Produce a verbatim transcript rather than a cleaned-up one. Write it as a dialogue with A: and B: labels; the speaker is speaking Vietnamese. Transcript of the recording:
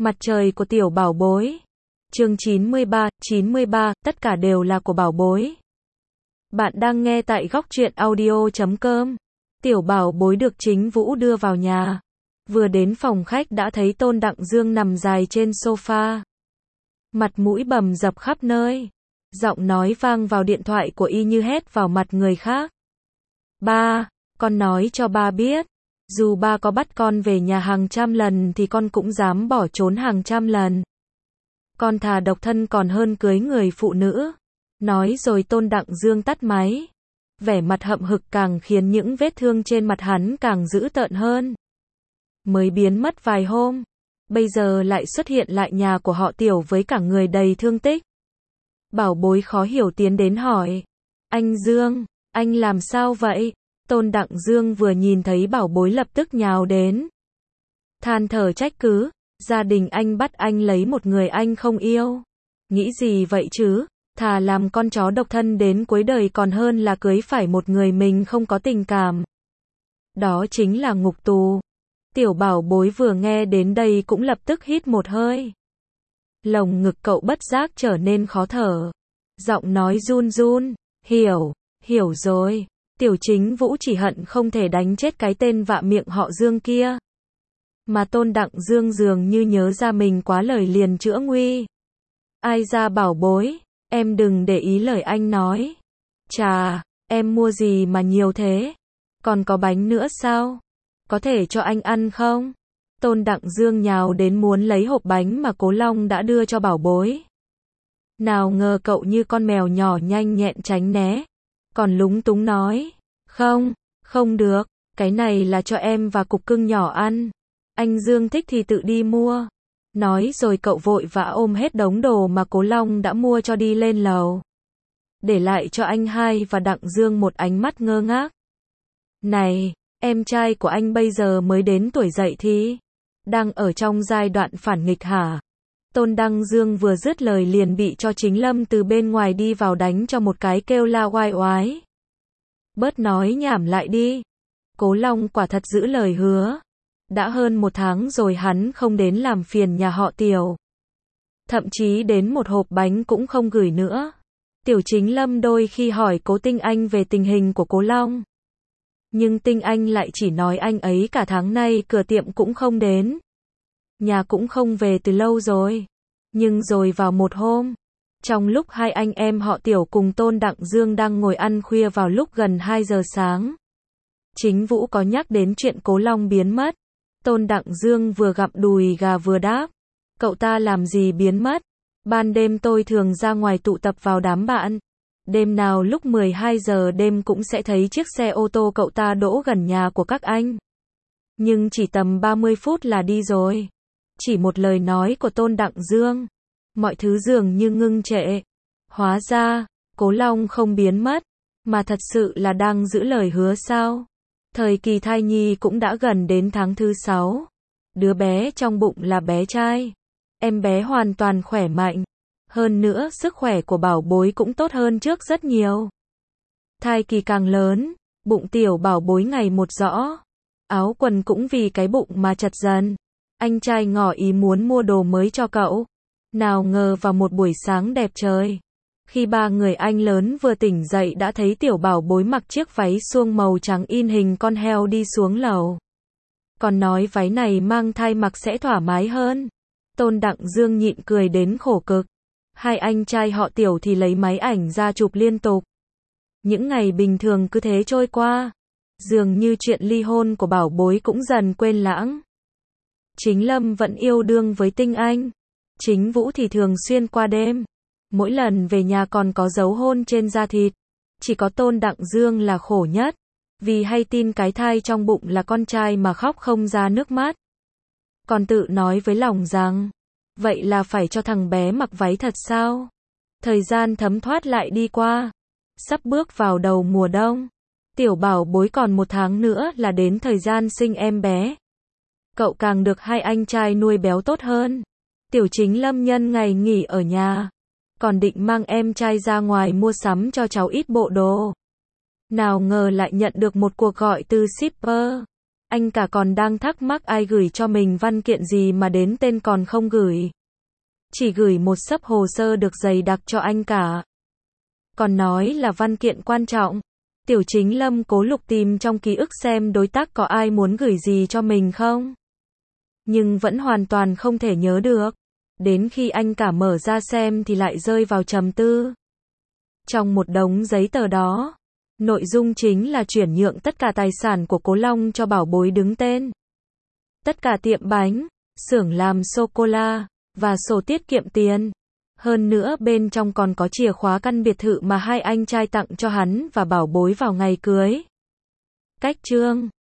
A: Mặt trời của tiểu bảo bối. Chương chín mươi ba, chín mươi ba, tất cả đều là của bảo bối. Bạn đang nghe tại góc truyện audio chấm com. Tiểu bảo bối được Chính Vũ đưa vào nhà. Vừa đến phòng khách đã thấy Tôn Đặng Dương nằm dài trên sofa. Mặt mũi bầm dập khắp nơi. Giọng nói vang vào điện thoại của y như hét vào mặt người khác. Ba, con nói cho ba biết. Dù ba có bắt con về nhà hàng trăm lần thì con cũng dám bỏ trốn hàng trăm lần. Con thà độc thân còn hơn cưới người phụ nữ. Nói rồi Tôn Đặng Dương tắt máy. Vẻ mặt hậm hực càng khiến những vết thương trên mặt hắn càng dữ tợn hơn. Mới biến mất vài hôm, bây giờ lại xuất hiện lại nhà của họ Tiểu với cả người đầy thương tích. Bảo bối khó hiểu tiến đến hỏi. Anh Dương, anh làm sao vậy? Tôn Đặng Dương vừa nhìn thấy bảo bối lập tức nhào đến. Than thở trách cứ, gia đình anh bắt anh lấy một người anh không yêu. Nghĩ gì vậy chứ? Thà làm con chó độc thân đến cuối đời còn hơn là cưới phải một người mình không có tình cảm. Đó chính là ngục tù. Tiểu bảo bối vừa nghe đến đây cũng lập tức hít một hơi. Lồng ngực cậu bất giác trở nên khó thở. Giọng nói run run, hiểu, hiểu rồi. Tiểu Chính Vũ chỉ hận không thể đánh chết cái tên vạ miệng họ Dương kia. Mà Tôn Đặng Dương dường như nhớ ra mình quá lời liền chữa nguy. Ai ra bảo bối, em đừng để ý lời anh nói. Chà, em mua gì mà nhiều thế? Còn có bánh nữa sao? Có thể cho anh ăn không? Tôn Đặng Dương nhào đến muốn lấy hộp bánh mà Cố Long đã đưa cho bảo bối. Nào ngờ cậu như con mèo nhỏ nhanh nhẹn tránh né. Còn lúng túng nói. Không, không được, cái này là cho em và cục cưng nhỏ ăn. Anh Dương thích thì tự đi mua. Nói rồi cậu vội vã ôm hết đống đồ mà Cố Long đã mua cho đi lên lầu. Để lại cho anh hai và Đặng Dương một ánh mắt ngơ ngác. Này, em trai của anh bây giờ mới đến tuổi dậy thì đang ở trong giai đoạn phản nghịch hả? Tôn Đăng Dương vừa dứt lời liền bị cho Chính Lâm từ bên ngoài đi vào đánh cho một cái kêu la oai oái. Bớt nói nhảm lại đi. Cố Long quả thật giữ lời hứa. Đã hơn một tháng rồi hắn không đến làm phiền nhà họ Tiểu. Thậm chí đến một hộp bánh cũng không gửi nữa. Tiểu Chính Lâm đôi khi hỏi Cố Tinh Anh về tình hình của Cố Long. Nhưng Tinh Anh lại chỉ nói anh ấy cả tháng nay cửa tiệm cũng không đến. Nhà cũng không về từ lâu rồi. Nhưng rồi vào một hôm, trong lúc hai anh em họ Tiểu cùng Tôn Đặng Dương đang ngồi ăn khuya vào lúc gần hai giờ sáng. Chính Vũ có nhắc đến chuyện Cố Long biến mất. Tôn Đặng Dương vừa gặm đùi gà vừa đáp. Cậu ta làm gì biến mất? Ban đêm tôi thường ra ngoài tụ tập vào đám bạn. Đêm nào lúc mười hai giờ đêm cũng sẽ thấy chiếc xe ô tô cậu ta đỗ gần nhà của các anh. Nhưng chỉ tầm ba mươi phút là đi rồi. Chỉ một lời nói của Tôn Đặng Dương. Mọi thứ dường như ngưng trệ. Hóa ra, Cố Long không biến mất, mà thật sự là đang giữ lời hứa sao? Thời kỳ thai nhi cũng đã gần đến tháng thứ sáu. Đứa bé trong bụng là bé trai. Em bé hoàn toàn khỏe mạnh. Hơn nữa, sức khỏe của bảo bối cũng tốt hơn trước rất nhiều. Thai kỳ càng lớn, bụng tiểu bảo bối ngày một rõ. Áo quần cũng vì cái bụng mà chật dần. Anh trai ngỏ ý muốn mua đồ mới cho cậu. Nào ngờ vào một buổi sáng đẹp trời. Khi ba người anh lớn vừa tỉnh dậy đã thấy tiểu bảo bối mặc chiếc váy suông màu trắng in hình con heo đi xuống lầu. Còn nói váy này mang thai mặc sẽ thoải mái hơn. Tôn Đặng Dương nhịn cười đến khổ cực. Hai anh trai họ Tiểu thì lấy máy ảnh ra chụp liên tục. Những ngày bình thường cứ thế trôi qua. Dường như chuyện ly hôn của bảo bối cũng dần quên lãng. Chính Lâm vẫn yêu đương với Tinh Anh. Chính Vũ thì thường xuyên qua đêm. Mỗi lần về nhà còn có dấu hôn trên da thịt. Chỉ có Tôn Đặng Dương là khổ nhất. Vì hay tin cái thai trong bụng là con trai mà khóc không ra nước mắt. Còn tự nói với lòng rằng, vậy là phải cho thằng bé mặc váy thật sao? Thời gian thấm thoát lại đi qua. Sắp bước vào đầu mùa đông. Tiểu bảo bối còn một tháng nữa là đến thời gian sinh em bé. Cậu càng được hai anh trai nuôi béo tốt hơn. Tiểu Chính Lâm nhân ngày nghỉ ở nhà. Còn định mang em trai ra ngoài mua sắm cho cháu ít bộ đồ. Nào ngờ lại nhận được một cuộc gọi từ shipper. anh cả còn đang thắc mắc ai gửi cho mình văn kiện gì mà đến tên còn không gửi. Chỉ gửi một xấp hồ sơ được dày đặc cho anh cả. Còn nói là văn kiện quan trọng. Tiểu Chính Lâm cố lục tìm trong ký ức xem đối tác có ai muốn gửi gì cho mình không. Nhưng vẫn hoàn toàn không thể nhớ được. Đến khi anh cả mở ra xem thì lại rơi vào trầm tư. Trong một đống giấy tờ đó, nội dung chính là chuyển nhượng tất cả tài sản của Cố Long cho Bảo Bối đứng tên. Tất cả tiệm bánh, xưởng làm sô-cô-la, và sổ tiết kiệm tiền. Hơn nữa bên trong còn có chìa khóa căn biệt thự mà hai anh trai tặng cho hắn và Bảo Bối vào ngày cưới. Cách chương